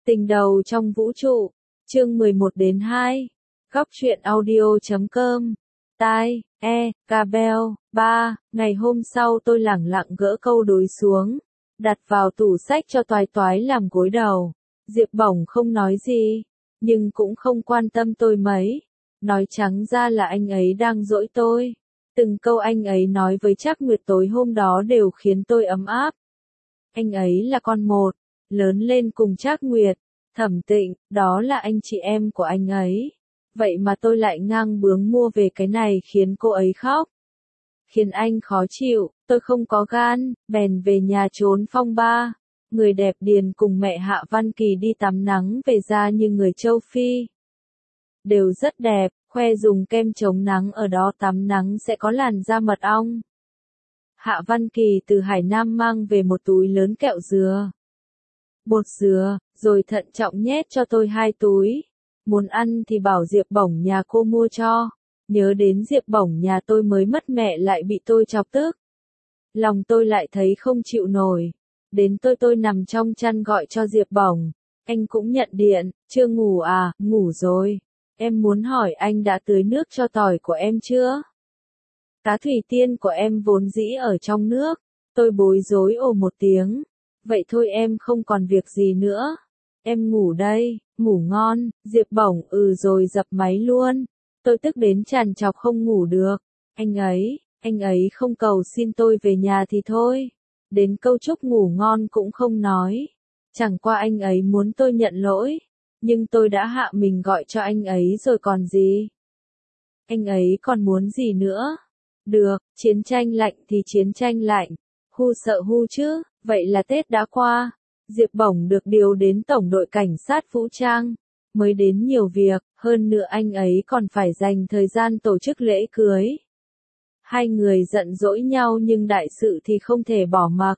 Tình đầu trong vũ trụ, chương 11-2, góc truyện audio.com, tai, Cabell, 3, ngày hôm sau tôi lẳng lặng gỡ câu đối xuống, đặt vào tủ sách cho toái toái làm gối đầu. Diệp Bổng không nói gì, nhưng cũng không quan tâm tôi mấy, nói trắng ra là anh ấy đang dỗi tôi. Từng câu anh ấy nói với Trác Nguyệt tối hôm đó đều khiến tôi ấm áp. Anh ấy là con một, lớn lên cùng Trác Nguyệt, Thẩm Tịnh, đó là anh chị em của anh ấy. Vậy mà tôi lại ngang bướng mua về cái này khiến cô ấy khóc. Khiến anh khó chịu, tôi không có gan, bèn về nhà trốn phong ba. Người đẹp Điền cùng mẹ Hạ Văn Kỳ đi tắm nắng về da như người châu Phi. Đều rất đẹp, khoe dùng kem chống nắng ở đó tắm nắng sẽ có làn da mật ong. Hạ Văn Kỳ từ Hải Nam mang về một túi lớn kẹo dừa, bột dừa, rồi thận trọng nhét cho tôi 2 túi. Muốn ăn thì bảo Diệp Bổng nhà cô mua cho. Nhớ đến Diệp Bổng nhà tôi mới mất mẹ lại bị tôi chọc tức. Lòng tôi lại thấy không chịu nổi. Đến tôi nằm trong chăn gọi cho Diệp Bổng. Anh cũng nhận điện, chưa ngủ à, ngủ rồi. Em muốn hỏi anh đã tưới nước cho tỏi của em chưa? Cá thủy tiên của em vốn dĩ ở trong nước. Tôi bối rối ồ một tiếng. Vậy thôi em không còn việc gì nữa. Em ngủ đây, ngủ ngon, Diệp Bổng rồi dập máy luôn. Tôi tức đến trằn trọc không ngủ được. Anh ấy không cầu xin tôi về nhà thì thôi. Đến câu chúc ngủ ngon cũng không nói. Chẳng qua anh ấy muốn tôi nhận lỗi. Nhưng tôi đã hạ mình gọi cho anh ấy rồi còn gì. Anh ấy còn muốn gì nữa? Được, chiến tranh lạnh thì chiến tranh lạnh. Hu sợ hu chứ, vậy là Tết đã qua. Diệp Bổng được điều đến Tổng đội Cảnh sát Vũ trang. Mới đến nhiều việc, hơn nữa anh ấy còn phải dành thời gian tổ chức lễ cưới. Hai người giận dỗi nhau nhưng đại sự thì không thể bỏ mặc.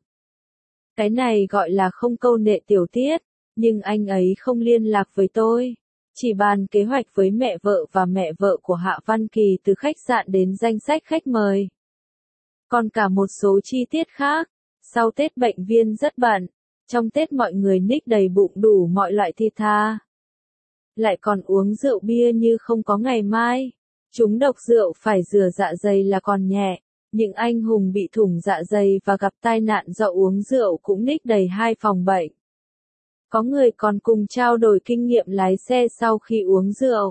Cái này gọi là không câu nệ tiểu tiết, nhưng anh ấy không liên lạc với tôi. Chỉ bàn kế hoạch với mẹ vợ và mẹ vợ của Hạ Văn Kỳ từ khách sạn đến danh sách khách mời. Còn cả một số chi tiết khác. Sau Tết bệnh viên rất bận. Trong Tết mọi người ních đầy bụng đủ mọi loại thịt tha. Lại còn uống rượu bia như không có ngày mai. Trúng độc rượu phải rửa dạ dày là còn nhẹ. Những anh hùng bị thủng dạ dày và gặp tai nạn do uống rượu cũng ních đầy 2 phòng bệnh. Có người còn cùng trao đổi kinh nghiệm lái xe sau khi uống rượu.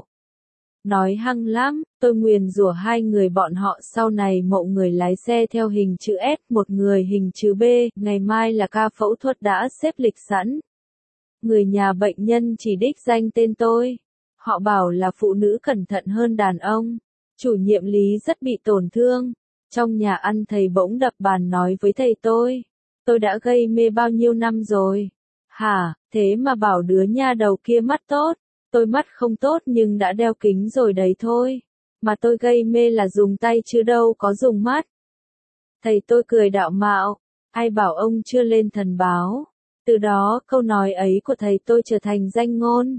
Nói hăng lắm, tôi nguyền rủa 2 người bọn họ sau này mộ người lái xe theo hình chữ S, một người hình chữ B, ngày mai là ca phẫu thuật đã xếp lịch sẵn. Người nhà bệnh nhân chỉ đích danh tên tôi. Họ bảo là phụ nữ cẩn thận hơn đàn ông. Chủ nhiệm Lý rất bị tổn thương. Trong nhà ăn thầy bỗng đập bàn nói với thầy tôi đã gây mê bao nhiêu năm rồi. Hả, thế mà bảo đứa nha đầu kia mắt tốt. Tôi mắt không tốt nhưng đã đeo kính rồi đấy thôi. Mà tôi gây mê là dùng tay chứ đâu có dùng mắt. Thầy tôi cười đạo mạo. Ai bảo ông chưa lên thần báo. Từ đó câu nói ấy của thầy tôi trở thành danh ngôn.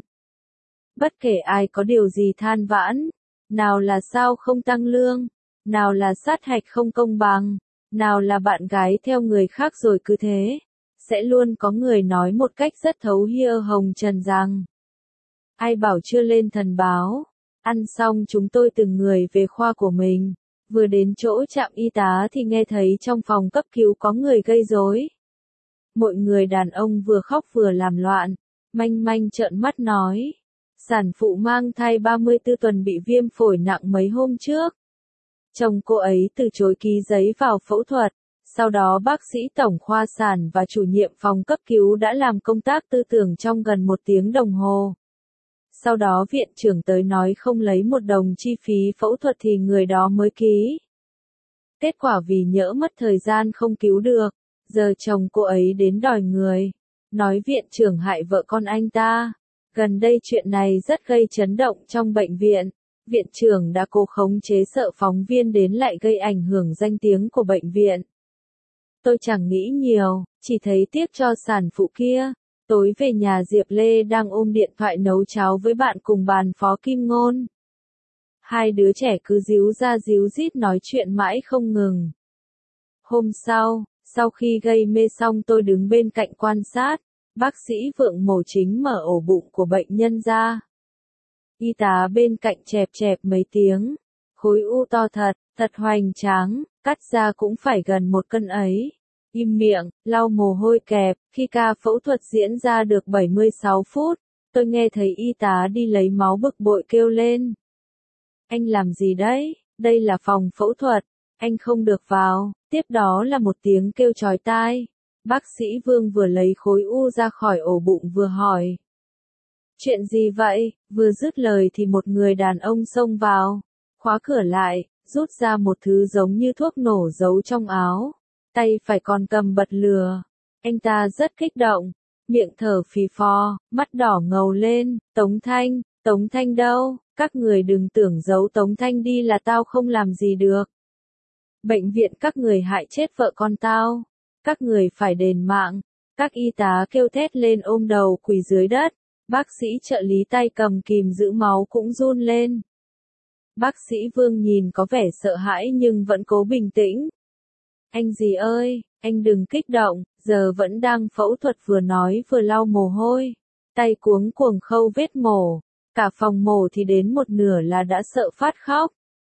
Bất kể ai có điều gì than vãn. Nào là sao không tăng lương. Nào là sát hạch không công bằng. Nào là bạn gái theo người khác rồi cứ thế. Sẽ luôn có người nói một cách rất thấu hiểu hồng trần rằng. Ai bảo chưa lên thần báo. Ăn xong chúng tôi từng người về khoa của mình. Vừa đến chỗ trạm y tá thì nghe thấy trong phòng cấp cứu có người gây rối. Mọi người đàn ông vừa khóc vừa làm loạn. Manh manh trợn mắt nói. Sản phụ mang thai 34 tuần bị viêm phổi nặng mấy hôm trước. Chồng cô ấy từ chối ký giấy vào phẫu thuật. Sau đó bác sĩ tổng khoa sản và chủ nhiệm phòng cấp cứu đã làm công tác tư tưởng trong gần 1 tiếng đồng hồ. Sau đó viện trưởng tới nói không lấy 1 đồng chi phí phẫu thuật thì người đó mới ký. Kết quả vì nhỡ mất thời gian không cứu được, giờ chồng cô ấy đến đòi người. Nói viện trưởng hại vợ con anh ta. Gần đây chuyện này rất gây chấn động trong bệnh viện. Viện trưởng đã cố khống chế sợ phóng viên đến lại gây ảnh hưởng danh tiếng của bệnh viện. Tôi chẳng nghĩ nhiều, chỉ thấy tiếc cho sản phụ kia. Tối về nhà Diệp Lê đang ôm điện thoại nấu cháo với bạn cùng bàn Phó Kim Ngôn. 2 đứa trẻ cứ díu ra díu dít nói chuyện mãi không ngừng. Hôm sau khi gây mê xong tôi đứng bên cạnh quan sát. Bác sĩ Vượng mổ chính mở ổ bụng của bệnh nhân ra. Y tá bên cạnh chẹp chẹp mấy tiếng. Khối u to thật, thật hoành tráng, cắt ra cũng phải gần 1 cân ấy. Im miệng, lau mồ hôi kẹp, khi ca phẫu thuật diễn ra được 76 phút, tôi nghe thấy y tá đi lấy máu bực bội kêu lên. Anh làm gì đấy? Đây là phòng phẫu thuật, anh không được vào. Tiếp đó là một tiếng kêu chói tai. Bác sĩ Vương vừa lấy khối u ra khỏi ổ bụng vừa hỏi. Chuyện gì vậy? Vừa dứt lời thì một người đàn ông xông vào, khóa cửa lại, rút ra một thứ giống như thuốc nổ giấu trong áo. Tay phải còn cầm bật lửa. Anh ta rất kích động, miệng thở phì phò, mắt đỏ ngầu lên. Tống Thanh đâu? Các người đừng tưởng giấu Tống Thanh đi là tao không làm gì được. Bệnh viện các người hại chết vợ con tao. Các người phải đền mạng. Các y tá kêu thét lên ôm đầu quỳ dưới đất. Bác sĩ trợ lý tay cầm kìm giữ máu cũng run lên. Bác sĩ Vương nhìn có vẻ sợ hãi nhưng vẫn cố bình tĩnh. Anh gì ơi, anh đừng kích động, giờ vẫn đang phẫu thuật, vừa nói vừa lau mồ hôi. Tay cuống cuồng khâu vết mổ. Cả phòng mổ thì đến một nửa là đã sợ phát khóc.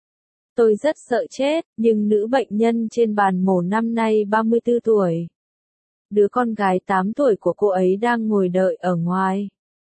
Tôi rất sợ chết, nhưng nữ bệnh nhân trên bàn mổ năm nay 34 tuổi. Đứa con gái 8 tuổi của cô ấy đang ngồi đợi ở ngoài.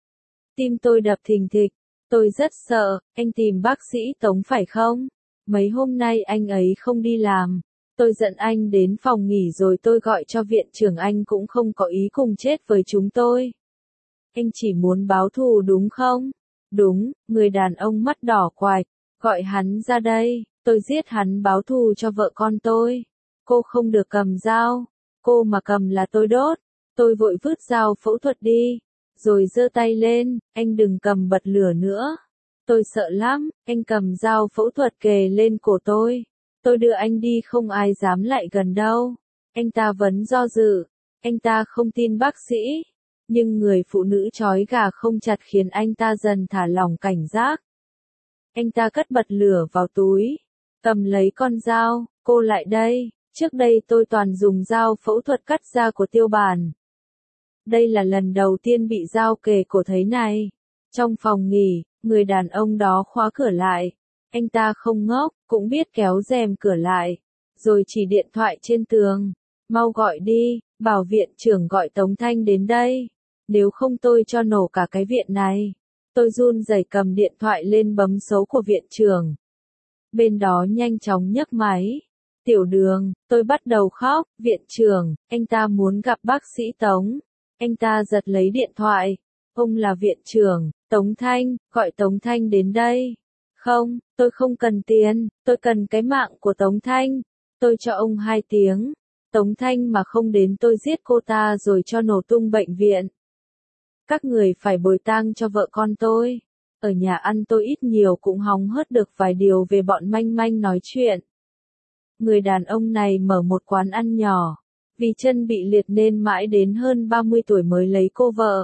Tim tôi đập thình thịch, tôi rất sợ. Anh tìm bác sĩ Tống phải không? Mấy hôm nay anh ấy không đi làm. Tôi dẫn anh đến phòng nghỉ rồi tôi gọi cho viện trưởng, anh cũng không có ý cùng chết với chúng tôi. Anh chỉ muốn báo thù đúng không? Đúng, người đàn ông mắt đỏ quạch, gọi hắn ra đây, tôi giết hắn báo thù cho vợ con tôi. Cô không được cầm dao, cô mà cầm là tôi đốt. Tôi vội vứt dao phẫu thuật đi, rồi giơ tay lên, anh đừng cầm bật lửa nữa. Tôi sợ lắm, anh cầm dao phẫu thuật kề lên cổ tôi. Tôi đưa anh đi không ai dám lại gần đâu. Anh ta vẫn do dự, anh ta không tin bác sĩ. Nhưng người phụ nữ trói gà không chặt khiến anh ta dần thả lỏng cảnh giác. Anh ta cất bật lửa vào túi, cầm lấy con dao, cô lại đây, trước đây tôi toàn dùng dao phẫu thuật cắt da của Tiêu Bản. Đây là lần đầu tiên bị dao kề cổ thấy này. Trong phòng nghỉ, người đàn ông đó khóa cửa lại. Anh ta không ngốc, cũng biết kéo rèm cửa lại, rồi chỉ điện thoại trên tường. Mau gọi đi, bảo viện trưởng gọi Tống Thanh đến đây. Nếu không tôi cho nổ cả cái viện này. Tôi run rẩy cầm điện thoại lên bấm số của viện trưởng. Bên đó nhanh chóng nhấc máy. Tiểu Đường, tôi bắt đầu khóc. Viện trưởng, anh ta muốn gặp bác sĩ Tống. Anh ta giật lấy điện thoại. Ông là viện trưởng, Tống Thanh, gọi Tống Thanh đến đây. Không, tôi không cần tiền, tôi cần cái mạng của Tống Thanh. Tôi cho ông 2 tiếng. Tống Thanh mà không đến tôi giết cô ta rồi cho nổ tung bệnh viện. Các người phải bồi tang cho vợ con tôi. Ở nhà ăn tôi ít nhiều cũng hóng hớt được vài điều về bọn manh manh nói chuyện. Người đàn ông này mở một quán ăn nhỏ. Vì chân bị liệt nên mãi đến hơn 30 tuổi mới lấy cô vợ.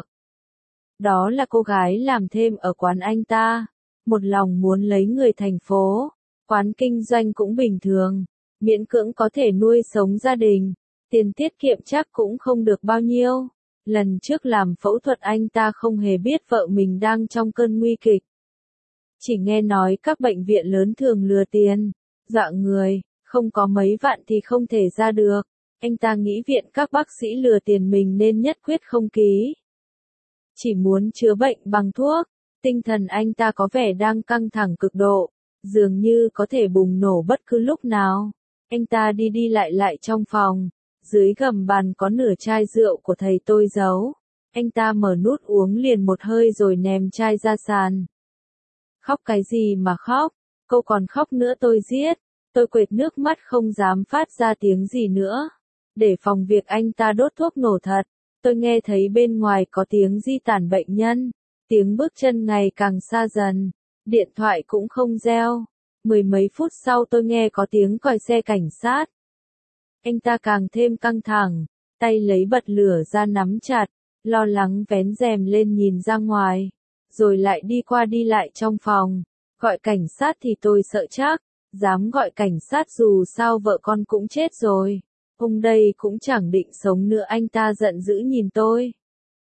Đó là cô gái làm thêm ở quán anh ta. Một lòng muốn lấy người thành phố. Quán kinh doanh cũng bình thường. Miễn cưỡng có thể nuôi sống gia đình. Tiền tiết kiệm chắc cũng không được bao nhiêu. Lần trước làm phẫu thuật anh ta không hề biết vợ mình đang trong cơn nguy kịch. Chỉ nghe nói các bệnh viện lớn thường lừa tiền, dọa người, không có mấy vạn thì không thể ra được. Anh ta nghĩ viện các bác sĩ lừa tiền mình nên nhất quyết không ký. Chỉ muốn chữa bệnh bằng thuốc. Tinh thần anh ta có vẻ đang căng thẳng cực độ, dường như có thể bùng nổ bất cứ lúc nào. Anh ta đi đi lại lại trong phòng. Dưới gầm bàn có nửa chai rượu của thầy tôi giấu. Anh ta mở nút uống liền một hơi rồi ném chai ra sàn. Khóc cái gì mà khóc? Cô còn khóc nữa tôi giết. Tôi quệt nước mắt không dám phát ra tiếng gì nữa. Để phòng việc anh ta đốt thuốc nổ thật. Tôi nghe thấy bên ngoài có tiếng di tản bệnh nhân. Tiếng bước chân ngày càng xa dần. Điện thoại cũng không reo. 10 mấy phút sau tôi nghe có tiếng còi xe cảnh sát. Anh ta càng thêm căng thẳng, tay lấy bật lửa ra nắm chặt, lo lắng vén rèm lên nhìn ra ngoài, rồi lại đi qua đi lại trong phòng. Gọi cảnh sát thì tôi sợ chắc, dám gọi cảnh sát dù sao vợ con cũng chết rồi. Ông đây cũng chẳng định sống nữa, anh ta giận dữ nhìn tôi.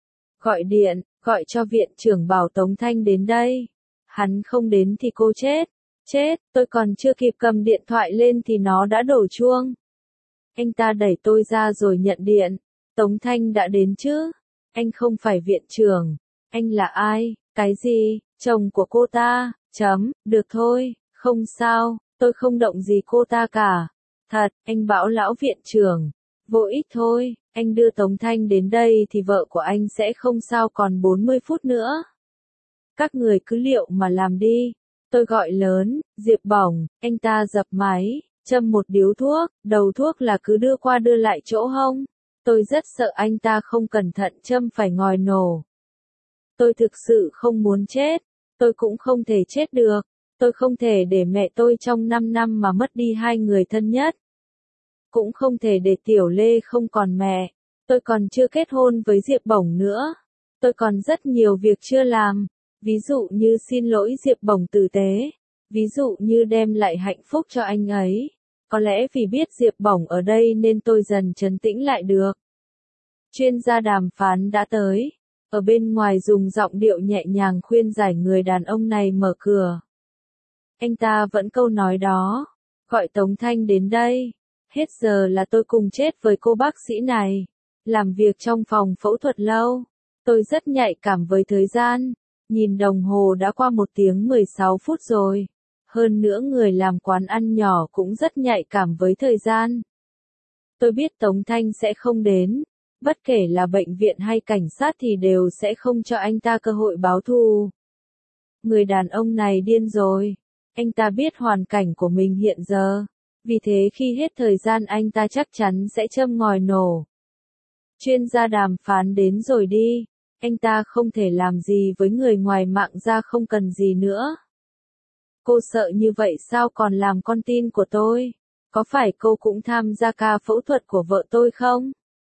gọi cho viện trưởng bảo Tống Thanh đến đây. Hắn không đến thì cô chết. Chết, tôi còn chưa kịp cầm điện thoại lên thì nó đã đổ chuông. Anh ta đẩy tôi ra rồi nhận điện. Tống Thanh đã đến chứ? Anh không phải viện trưởng. Anh là ai? Cái gì? Chồng của cô ta? Được thôi, không sao, tôi không động gì cô ta cả. Thật, anh bảo lão viện trưởng. Vô ích thôi, anh đưa Tống Thanh đến đây thì vợ của anh sẽ không sao còn 40 phút nữa. Các người cứ liệu mà làm đi. Tôi gọi lớn, Diệp Bổng, anh ta dập máy, châm một điếu thuốc, đầu thuốc là cứ đưa qua đưa lại chỗ hông. Tôi rất sợ anh ta không cẩn thận châm phải ngòi nổ. Tôi thực sự không muốn chết. Tôi cũng không thể chết được. Tôi không thể để mẹ tôi trong 5 năm mà mất đi hai người thân nhất. Cũng không thể để Tiểu Lê không còn mẹ. Tôi còn chưa kết hôn với Diệp Bổng nữa. Tôi còn rất nhiều việc chưa làm. Ví dụ như xin lỗi Diệp Bổng tử tế. Ví dụ như đem lại hạnh phúc cho anh ấy. Có lẽ vì biết Diệp Bổng ở đây nên tôi dần trấn tĩnh lại được. Chuyên gia đàm phán đã tới. Ở bên ngoài dùng giọng điệu nhẹ nhàng khuyên giải người đàn ông này mở cửa. Anh ta vẫn câu nói đó. Gọi Tống Thanh đến đây. Hết giờ là tôi cùng chết với cô bác sĩ này. Làm việc trong phòng phẫu thuật lâu. Tôi rất nhạy cảm với thời gian. Nhìn đồng hồ đã qua 1 tiếng 16 phút rồi. Hơn nữa người làm quán ăn nhỏ cũng rất nhạy cảm với thời gian. Tôi biết Tống Thanh sẽ không đến. Bất kể là bệnh viện hay cảnh sát thì đều sẽ không cho anh ta cơ hội báo thù. Người đàn ông này điên rồi. Anh ta biết hoàn cảnh của mình hiện giờ. Vì thế khi hết thời gian anh ta chắc chắn sẽ châm ngòi nổ. Chuyên gia đàm phán đến rồi đi. Anh ta không thể làm gì với người ngoài mạng ra không cần gì nữa. Cô sợ như vậy sao còn làm con tin của tôi? Có phải cô cũng tham gia ca phẫu thuật của vợ tôi không?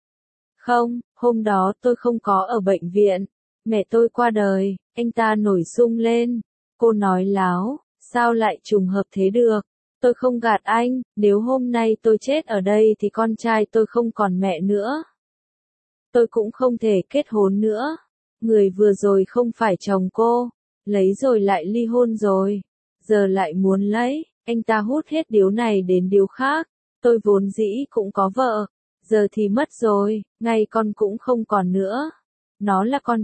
Không, hôm đó tôi không có ở bệnh viện. Mẹ tôi qua đời, anh ta nổi sung lên. Cô nói láo, sao lại trùng hợp thế được? Tôi không gạt anh, nếu hôm nay tôi chết ở đây thì con trai tôi không còn mẹ nữa. Tôi cũng không thể kết hôn nữa. Người vừa rồi không phải chồng cô, lấy rồi lại ly hôn rồi. Giờ lại muốn lấy, anh ta hút hết điếu này đến điếu khác. Tôi vốn dĩ cũng có vợ, giờ thì mất rồi, ngay con cũng không còn nữa. Nó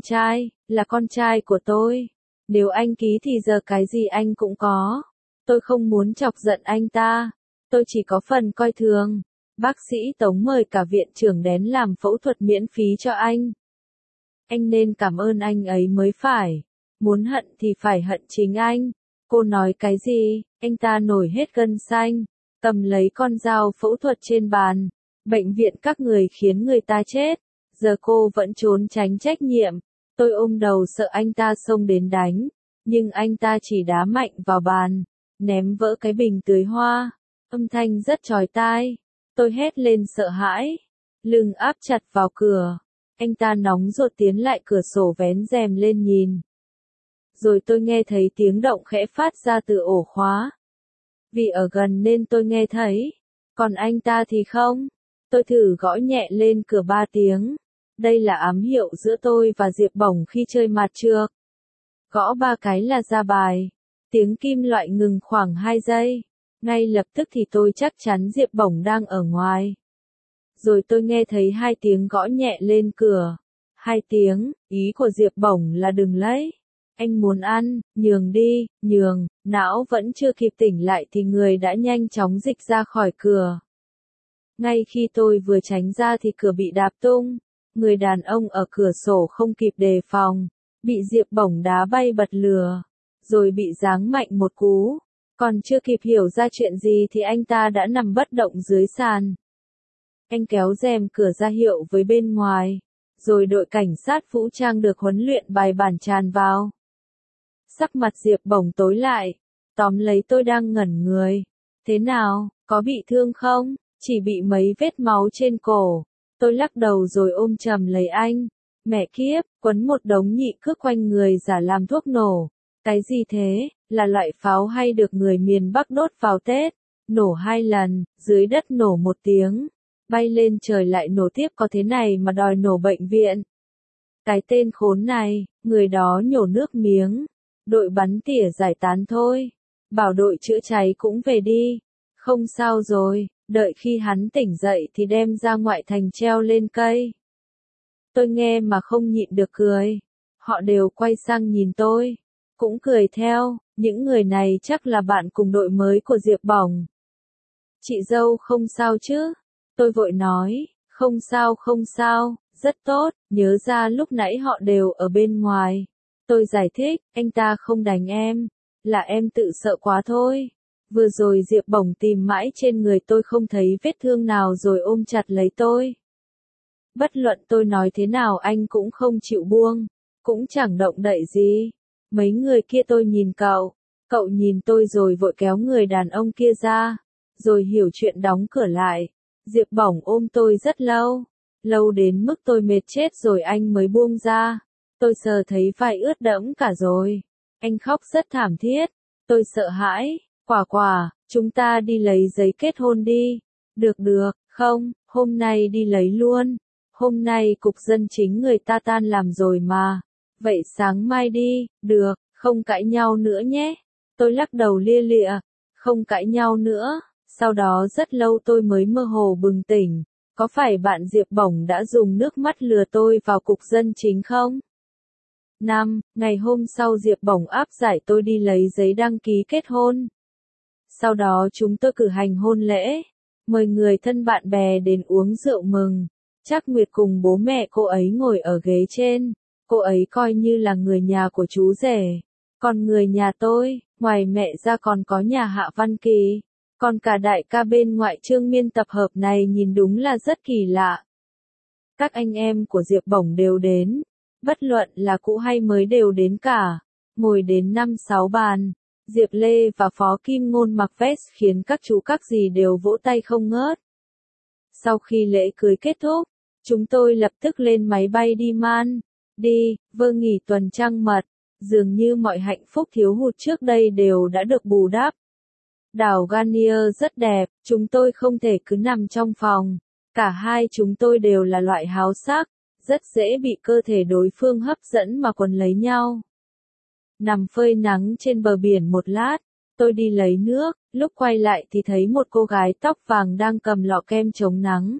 là con trai của tôi. Nếu anh ký thì giờ cái gì anh cũng có. Tôi không muốn chọc giận anh ta. Tôi chỉ có phần coi thường. Bác sĩ Tống mời cả viện trưởng đến làm phẫu thuật miễn phí cho anh. Anh nên cảm ơn anh ấy mới phải. Muốn hận thì phải hận chính anh. Cô nói cái gì? Anh ta nổi hết gân xanh. Cầm lấy con dao phẫu thuật trên bàn. Bệnh viện các người khiến người ta chết. Giờ cô vẫn trốn tránh trách nhiệm. Tôi ôm đầu sợ anh ta xông đến đánh. Nhưng anh ta chỉ đá mạnh vào bàn. Ném vỡ cái bình tưới hoa. Âm thanh rất chói tai. Tôi hét lên sợ hãi. Lưng áp chặt vào cửa. Anh ta nóng ruột tiến lại cửa sổ vén rèm lên nhìn. Rồi tôi nghe thấy tiếng động khẽ phát ra từ ổ khóa. Vì ở gần nên tôi nghe thấy. Còn anh ta thì không. Tôi thử gõ nhẹ lên cửa 3 tiếng. Đây là ám hiệu giữa tôi và Diệp Bổng khi chơi mặt trược. Gõ 3 cái là ra bài. Tiếng kim loại ngừng khoảng 2 giây. Ngay lập tức thì tôi chắc chắn Diệp Bổng đang ở ngoài. Rồi tôi nghe thấy 2 tiếng gõ nhẹ lên cửa. 2 tiếng, ý của Diệp Bổng là đừng lấy. Anh muốn ăn, nhường đi, nhường. Não vẫn chưa kịp tỉnh lại thì người đã nhanh chóng dịch ra khỏi cửa. Ngay khi tôi vừa tránh ra thì cửa bị đạp tung. Người đàn ông ở cửa sổ không kịp đề phòng. Bị Diệp Bổng đá bay bật lửa. Rồi bị giáng mạnh một cú. Còn chưa kịp hiểu ra chuyện gì thì anh ta đã nằm bất động dưới sàn. Anh kéo rèm cửa ra hiệu với bên ngoài. Rồi đội cảnh sát vũ trang được huấn luyện bài bản tràn vào. Sắc mặt Diệp Bổng tối lại. Tóm lấy tôi đang ngẩn người. Thế nào, có bị thương không? Chỉ bị mấy vết máu trên cổ. Tôi lắc đầu rồi ôm chầm lấy anh. Mẹ kiếp, quấn một đống nhị cước quanh người giả làm thuốc nổ. Cái gì thế, là loại pháo hay được người miền Bắc đốt vào Tết? Nổ 2 lần, dưới đất nổ 1 tiếng. Bay lên trời lại nổ tiếp có thế này mà đòi nổ bệnh viện. Cái tên khốn này, người đó nhổ nước miếng. Đội bắn tỉa giải tán thôi. Bảo đội chữa cháy cũng về đi. Không sao rồi, đợi khi hắn tỉnh dậy thì đem ra ngoại thành treo lên cây. Tôi nghe mà không nhịn được cười. Họ đều quay sang nhìn tôi. Cũng cười theo, những người này chắc là bạn cùng đội mới của Diệp Bổng. Chị dâu không sao chứ? Tôi vội nói, không sao, rất tốt, nhớ ra lúc nãy họ đều ở bên ngoài. Tôi giải thích, anh ta không đánh em, là em tự sợ quá thôi. Vừa rồi Diệp Bổng tìm mãi trên người tôi không thấy vết thương nào rồi ôm chặt lấy tôi. Bất luận tôi nói thế nào anh cũng không chịu buông, cũng chẳng động đậy gì. Mấy người kia tôi nhìn cậu nhìn tôi rồi vội kéo người đàn ông kia ra, rồi hiểu chuyện đóng cửa lại. Diệp Bổng ôm tôi rất lâu đến mức tôi mệt chết rồi anh mới buông ra. Tôi sờ thấy vai ướt đẫm cả rồi. Anh khóc rất thảm thiết. Tôi sợ hãi, quả, chúng ta đi lấy giấy kết hôn đi. Được, không, hôm nay đi lấy luôn. Hôm nay cục dân chính người ta tan làm rồi mà. Vậy sáng mai đi, được, không cãi nhau nữa nhé. Tôi lắc đầu lia lịa, không cãi nhau nữa. Sau đó rất lâu tôi mới mơ hồ bừng tỉnh. Có phải bạn Diệp Bổng đã dùng nước mắt lừa tôi vào cục dân chính không? Ngày hôm sau Diệp Bổng áp giải tôi đi lấy giấy đăng ký kết hôn. Sau đó chúng tôi cử hành hôn lễ. Mời người thân bạn bè đến uống rượu mừng. Trác Nguyệt cùng bố mẹ cô ấy ngồi ở ghế trên. Cô ấy coi như là người nhà của chú rể. Còn người nhà tôi, ngoài mẹ ra còn có nhà Hạ Văn Kỳ. Còn cả đại ca bên ngoại Trương Miên tập hợp này nhìn đúng là rất kỳ lạ. Các anh em của Diệp Bổng đều đến. Bất luận là cũ hay mới đều đến cả. Ngồi đến 5-6 bàn. Diệp Lê và Phó Kim Ngôn mặc vest khiến các chú các dì đều vỗ tay không ngớt. Sau khi lễ cưới kết thúc, chúng tôi lập tức lên máy bay đi Man. Nghỉ tuần trăng mật. Dường như mọi hạnh phúc thiếu hụt trước đây đều đã được bù đắp. Đảo Garnier rất đẹp, chúng tôi không thể cứ nằm trong phòng. Cả hai chúng tôi đều là loại háo sắc, rất dễ bị cơ thể đối phương hấp dẫn mà quấn lấy nhau. Nằm phơi nắng trên bờ biển một lát, tôi đi lấy nước, lúc quay lại thì thấy một cô gái tóc vàng đang cầm lọ kem chống nắng.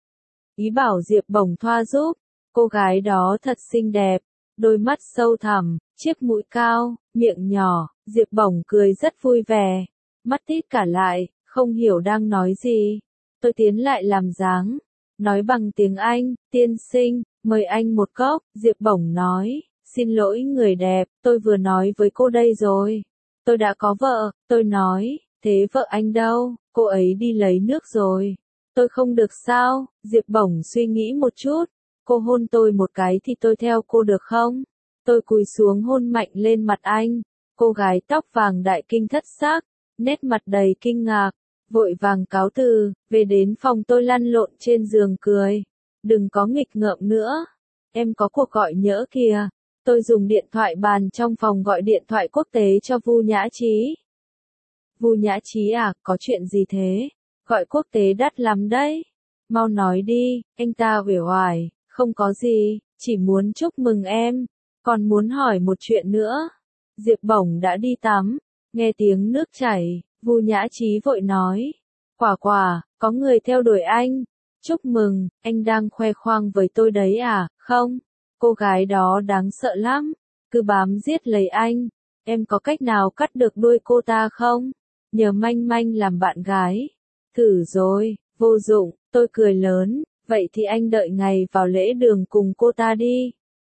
Ý bảo Diệp Bổng thoa giúp, cô gái đó thật xinh đẹp, đôi mắt sâu thẳm, chiếc mũi cao, miệng nhỏ, Diệp Bổng cười rất vui vẻ. Mắt tít cả lại, không hiểu đang nói gì. Tôi tiến lại làm dáng, nói bằng tiếng Anh, tiên sinh, mời anh một cốc. Diệp Bổng nói, xin lỗi người đẹp, tôi vừa nói với cô đây rồi. Tôi đã có vợ, tôi nói, thế vợ anh đâu, cô ấy đi lấy nước rồi. Tôi không được sao? Diệp Bổng suy nghĩ một chút, cô hôn tôi một cái thì tôi theo cô được không? Tôi cúi xuống hôn mạnh lên mặt anh, cô gái tóc vàng đại kinh thất sắc. Nét mặt đầy kinh ngạc, vội vàng cáo từ, về đến phòng tôi lăn lộn trên giường cười. Đừng có nghịch ngợm nữa, em có cuộc gọi nhỡ kìa. Tôi dùng điện thoại bàn trong phòng gọi điện thoại quốc tế cho Vu Nhã Trí. Vu Nhã Trí à, có chuyện gì thế? Gọi quốc tế đắt lắm đấy. Mau nói đi, anh ta uể oải, không có gì, chỉ muốn chúc mừng em, còn muốn hỏi một chuyện nữa. Diệp Bổng đã đi tắm. Nghe tiếng nước chảy, Vu Nhã Trí vội nói. Quả, có người theo đuổi anh. Chúc mừng, anh đang khoe khoang với tôi đấy à, không? Cô gái đó đáng sợ lắm, cứ bám giết lấy anh. Em có cách nào cắt được đuôi cô ta không? Nhờ manh manh làm bạn gái. Thử rồi, vô dụng, tôi cười lớn. Vậy thì anh đợi ngày vào lễ đường cùng cô ta đi.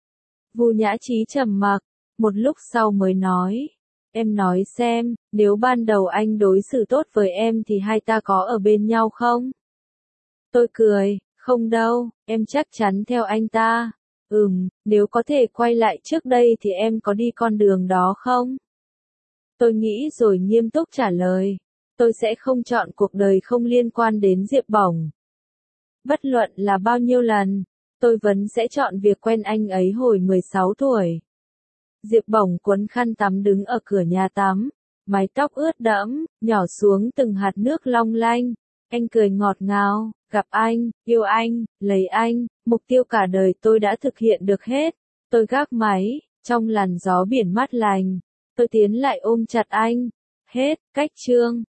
Vu Nhã Trí trầm mặc, một lúc sau mới nói. Em nói xem, nếu ban đầu anh đối xử tốt với em thì hai ta có ở bên nhau không? Tôi cười, không đâu, em chắc chắn theo anh ta. Nếu có thể quay lại trước đây thì em có đi con đường đó không? Tôi nghĩ rồi nghiêm túc trả lời. Tôi sẽ không chọn cuộc đời không liên quan đến Diệp Bổng. Bất luận là bao nhiêu lần, tôi vẫn sẽ chọn việc quen anh ấy hồi 16 tuổi. Diệp Bổng cuốn khăn tắm đứng ở cửa nhà tắm, mái tóc ướt đẫm, nhỏ xuống từng hạt nước long lanh. Anh cười ngọt ngào, gặp anh, yêu anh, lấy anh, mục tiêu cả đời tôi đã thực hiện được hết. Tôi gác máy, trong làn gió biển mát lành, tôi tiến lại ôm chặt anh. Hết, cách chương.